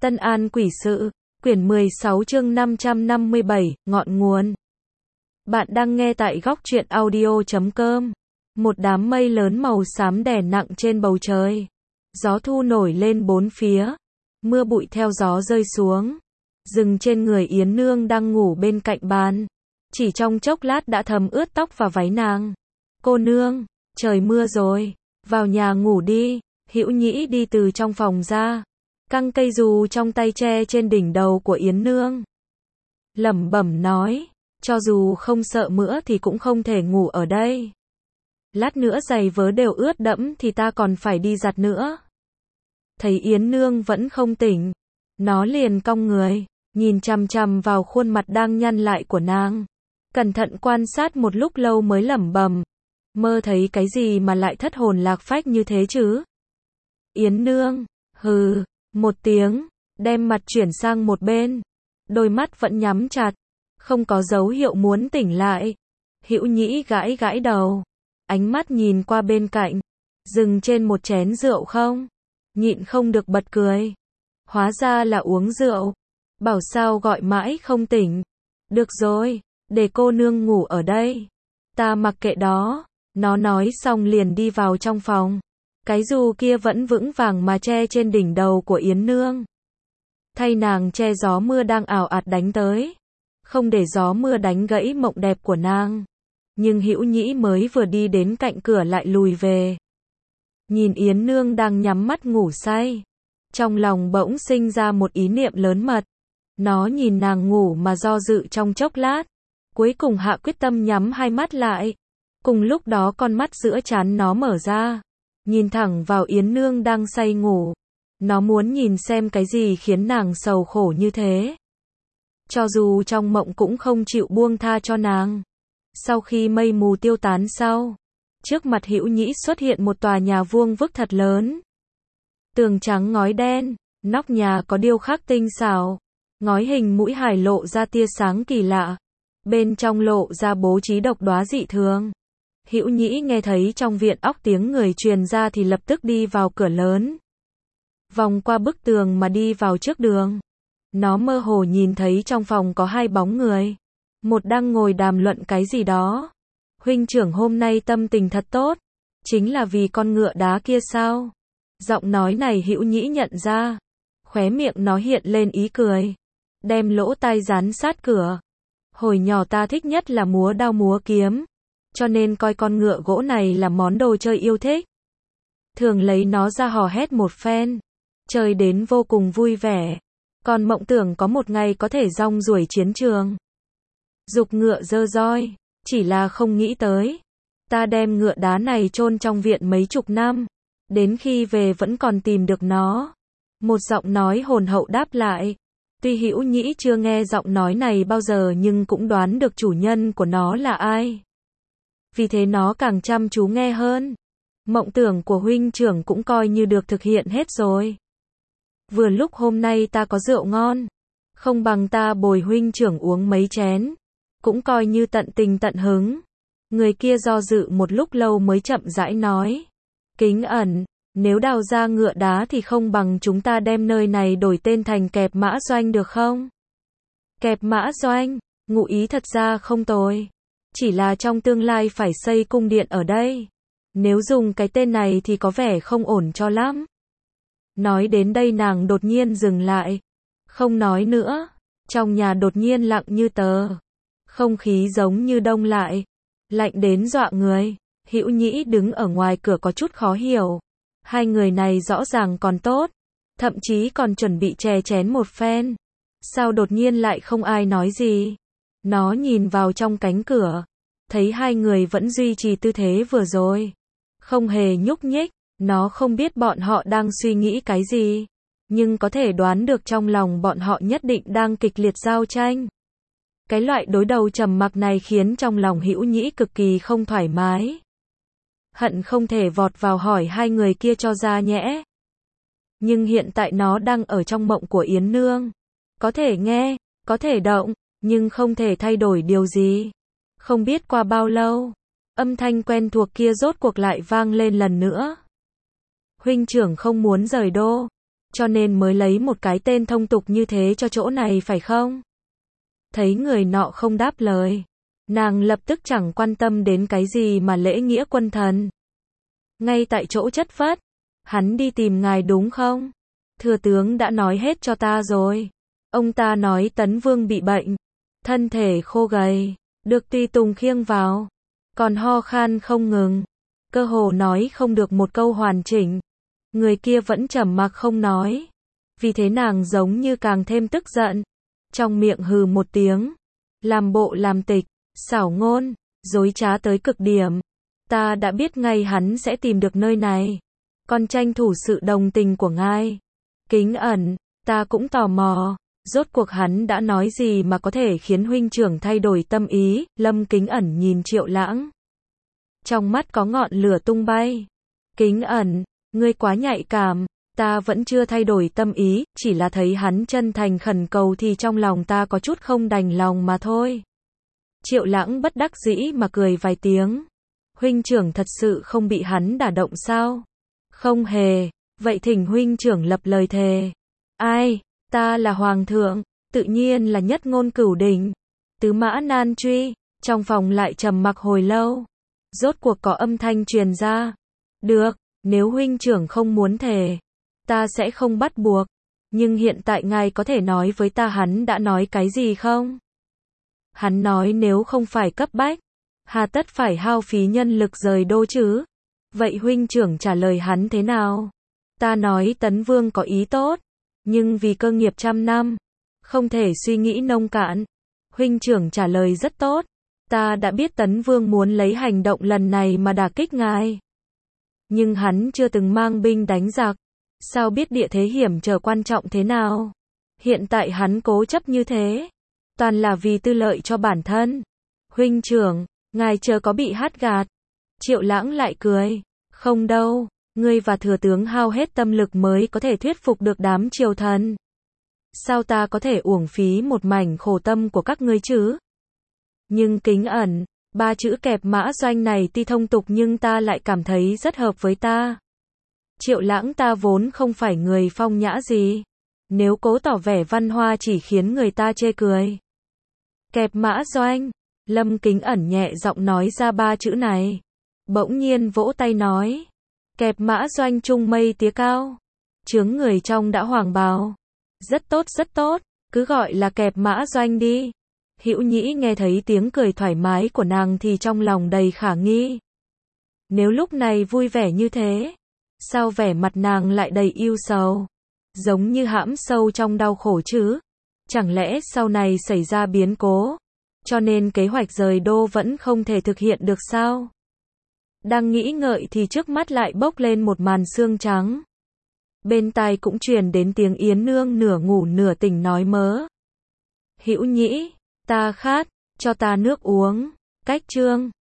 Tân An Quỷ Sự, quyển 16 chương 557, ngọn nguồn. Bạn đang nghe tại góc truyện audio.com. Một đám mây lớn màu xám đè nặng trên bầu trời. Gió thu nổi lên bốn phía. Mưa bụi theo gió rơi xuống. Dừng trên người Yến Nương đang ngủ bên cạnh bàn. Chỉ trong chốc lát đã thấm ướt tóc và váy nàng. Cô nương, trời mưa rồi, vào nhà ngủ đi. Hữu Nhĩ đi từ trong phòng ra. Căng cây dù trong tay che trên đỉnh đầu của Yến Nương. Lẩm bẩm nói, cho dù không sợ mưa thì cũng không thể ngủ ở đây. Lát nữa giày vớ đều ướt đẫm thì ta còn phải đi giặt nữa. Thấy Yến Nương vẫn không tỉnh, nó liền cong người, nhìn chằm chằm vào khuôn mặt đang nhăn lại của nàng. Cẩn thận quan sát một lúc lâu mới lẩm bẩm, mơ thấy cái gì mà lại thất hồn lạc phách như thế chứ? Yến Nương, hừ, một tiếng, đem mặt chuyển sang một bên. Đôi mắt vẫn nhắm chặt, không có dấu hiệu muốn tỉnh lại. Hữu Nhĩ gãi gãi đầu, ánh mắt nhìn qua bên cạnh, dừng trên một chén rượu không, nhịn không được bật cười. Hóa ra là uống rượu. Bảo sao gọi mãi không tỉnh. Được rồi, để cô nương ngủ ở đây. Ta mặc kệ đó. Nó nói xong liền đi vào trong phòng. Cái dù kia vẫn vững vàng mà che trên đỉnh đầu của Yến Nương. Thay nàng che gió mưa đang ào ạt đánh tới. Không để gió mưa đánh gãy mộng đẹp của nàng. Nhưng Hữu Nhĩ mới vừa đi đến cạnh cửa lại lùi về. Nhìn Yến Nương đang nhắm mắt ngủ say. Trong lòng bỗng sinh ra một ý niệm lớn mật. Nó nhìn nàng ngủ mà do dự trong chốc lát. Cuối cùng hạ quyết tâm nhắm hai mắt lại. Cùng lúc đó con mắt giữa trán nó mở ra. Nhìn thẳng vào Yến Nương đang say ngủ. Nó muốn nhìn xem cái gì khiến nàng sầu khổ như thế. Cho dù trong mộng cũng không chịu buông tha cho nàng. Sau khi mây mù tiêu tán sau, trước mặt Hữu Nhĩ xuất hiện một tòa nhà vuông vức thật lớn. Tường trắng ngói đen, nóc nhà có điêu khắc tinh xảo. Ngói hình mũi hài lộ ra tia sáng kỳ lạ. Bên trong lộ ra bố trí độc đoá dị thường. Hữu Nhĩ nghe thấy trong viện óc tiếng người truyền ra thì lập tức đi vào cửa lớn. Vòng qua bức tường mà đi vào trước đường. Nó mơ hồ nhìn thấy trong phòng có hai bóng người. Một đang ngồi đàm luận cái gì đó. Huynh trưởng hôm nay tâm tình thật tốt. Chính là vì con ngựa đá kia sao? Giọng nói này Hữu Nhĩ nhận ra. Khóe miệng nó hiện lên ý cười. Đem lỗ tai dán sát cửa. Hồi nhỏ ta thích nhất là múa đao múa kiếm. Cho nên coi con ngựa gỗ này là món đồ chơi yêu thích. Thường lấy nó ra hò hét một phen. Chơi đến vô cùng vui vẻ. Còn mộng tưởng có một ngày có thể rong ruổi chiến trường. Giục ngựa dơ roi. Chỉ là không nghĩ tới. Ta đem ngựa đá này chôn trong viện mấy chục năm. Đến khi về vẫn còn tìm được nó. Một giọng nói hồn hậu đáp lại. Tuy Hữu Nhĩ chưa nghe giọng nói này bao giờ nhưng cũng đoán được chủ nhân của nó là ai. Vì thế nó càng chăm chú nghe hơn. Mộng tưởng của huynh trưởng cũng coi như được thực hiện hết rồi. Vừa lúc hôm nay ta có rượu ngon. Không bằng ta bồi huynh trưởng uống mấy chén. Cũng coi như tận tình tận hứng. Người kia do dự một lúc lâu mới chậm rãi nói. Kính ẩn, nếu đào ra ngựa đá thì không bằng chúng ta đem nơi này đổi tên thành Kẹp Mã Doanh được không? Kẹp Mã Doanh, ngụ ý thật ra không tồi. Chỉ là trong tương lai phải xây cung điện ở đây. Nếu dùng cái tên này thì có vẻ không ổn cho lắm. Nói đến đây nàng đột nhiên dừng lại. Không nói nữa. Trong nhà đột nhiên lặng như tờ. Không khí giống như đông lại. Lạnh đến dọa người. Hữu Nhĩ đứng ở ngoài cửa có chút khó hiểu. Hai người này rõ ràng còn tốt. Thậm chí còn chuẩn bị chè chén một phen. Sao đột nhiên lại không ai nói gì? Nó nhìn vào trong cánh cửa. Thấy hai người vẫn duy trì tư thế vừa rồi. Không hề nhúc nhích. Nó không biết bọn họ đang suy nghĩ cái gì. Nhưng có thể đoán được trong lòng bọn họ nhất định đang kịch liệt giao tranh. Cái loại đối đầu trầm mặc này khiến trong lòng Hữu Nhĩ cực kỳ không thoải mái. Hận không thể vọt vào hỏi hai người kia cho ra nhẽ. Nhưng hiện tại nó đang ở trong mộng của Yến Nương. Có thể nghe, có thể động, nhưng không thể thay đổi điều gì. Không biết qua bao lâu, âm thanh quen thuộc kia rốt cuộc lại vang lên lần nữa. Huynh trưởng không muốn rời đô. cho nên mới lấy một cái tên thông tục như thế cho chỗ này phải không? Thấy người nọ không đáp lời, nàng lập tức chẳng quan tâm đến cái gì mà lễ nghĩa quân thần. Ngay tại chỗ chất phất, hắn đi tìm ngài đúng không? Thừa tướng đã nói hết cho ta rồi. Ông ta nói Tấn Vương bị bệnh, thân thể khô gầy, được tùy tùng khiêng vào, còn ho khan không ngừng, cơ hồ nói không được một câu hoàn chỉnh. Người kia vẫn trầm mặc không nói. Vì thế nàng giống như càng thêm tức giận, trong miệng hừ một tiếng, làm bộ làm tịch, xảo ngôn, dối trá tới cực điểm. Ta đã biết ngay hắn sẽ tìm được nơi này, còn tranh thủ sự đồng tình của ngài. Kính ẩn, ta cũng tò mò, rốt cuộc hắn đã nói gì mà có thể khiến huynh trưởng thay đổi tâm ý. Lâm Kính Ẩn nhìn Triệu Lãng, trong mắt có ngọn lửa tung bay. Kính Ẩn, ngươi quá nhạy cảm, ta vẫn chưa thay đổi tâm ý, chỉ là thấy hắn chân thành khẩn cầu thì trong lòng ta có chút không đành lòng mà thôi. Triệu Lãng bất đắc dĩ mà cười vài tiếng. Huynh trưởng thật sự không bị hắn đả động sao? Không hề, vậy thỉnh huynh trưởng lập lời thề. Ai, ta là hoàng thượng, tự nhiên là nhất ngôn cửu đỉnh. Tứ mã nan truy, trong phòng lại trầm mặc hồi lâu. Rốt cuộc có âm thanh truyền ra. Được, nếu huynh trưởng không muốn thề, ta sẽ không bắt buộc. Nhưng hiện tại ngài có thể nói với ta hắn đã nói cái gì không? Hắn nói nếu không phải cấp bách, hà tất phải hao phí nhân lực rời đô chứ? Vậy huynh trưởng trả lời hắn thế nào? Ta nói Tấn Vương có ý tốt, nhưng vì cơ nghiệp 100 năm, không thể suy nghĩ nông cạn. Huynh trưởng trả lời rất tốt. Ta đã biết Tấn Vương muốn lấy hành động lần này mà đả kích ngài. Nhưng hắn chưa từng mang binh đánh giặc. Sao biết địa thế hiểm trở quan trọng thế nào? Hiện tại hắn cố chấp như thế, toàn là vì tư lợi cho bản thân. Huynh trưởng, ngài chớ có bị hắt gạt. Triệu Lãng lại cười. Không đâu, ngươi và thừa tướng hao hết tâm lực mới có thể thuyết phục được đám triều thần. Sao ta có thể uổng phí một mảnh khổ tâm của các ngươi chứ? Nhưng Kính Ẩn, 3 chữ kẹp mã doanh này tuy thông tục nhưng ta lại cảm thấy rất hợp với ta. Triệu Lãng ta vốn không phải người phong nhã gì. Nếu cố tỏ vẻ văn hoa chỉ khiến người ta chê cười. Kẹp mã doanh. Lâm Kính Ẩn nhẹ giọng nói ra 3 chữ này. Bỗng nhiên vỗ tay nói. Kẹp mã doanh trung mây tía cao. Chướng người trong đã hoàng bào. Rất tốt, cứ gọi là kẹp mã doanh đi. Hữu Nhĩ nghe thấy tiếng cười thoải mái của nàng thì trong lòng đầy khả nghi. Nếu lúc này vui vẻ như thế, sao vẻ mặt nàng lại đầy ưu sầu? Giống như hãm sâu trong đau khổ chứ? Chẳng lẽ sau này xảy ra biến cố, cho nên kế hoạch rời đô vẫn không thể thực hiện được sao? Đang nghĩ ngợi thì trước mắt lại bốc lên một màn sương trắng. Bên tai cũng truyền đến tiếng Yến Nương nửa ngủ nửa tỉnh nói mớ. Hữu Nhĩ, ta khát, cho ta nước uống. Cách chương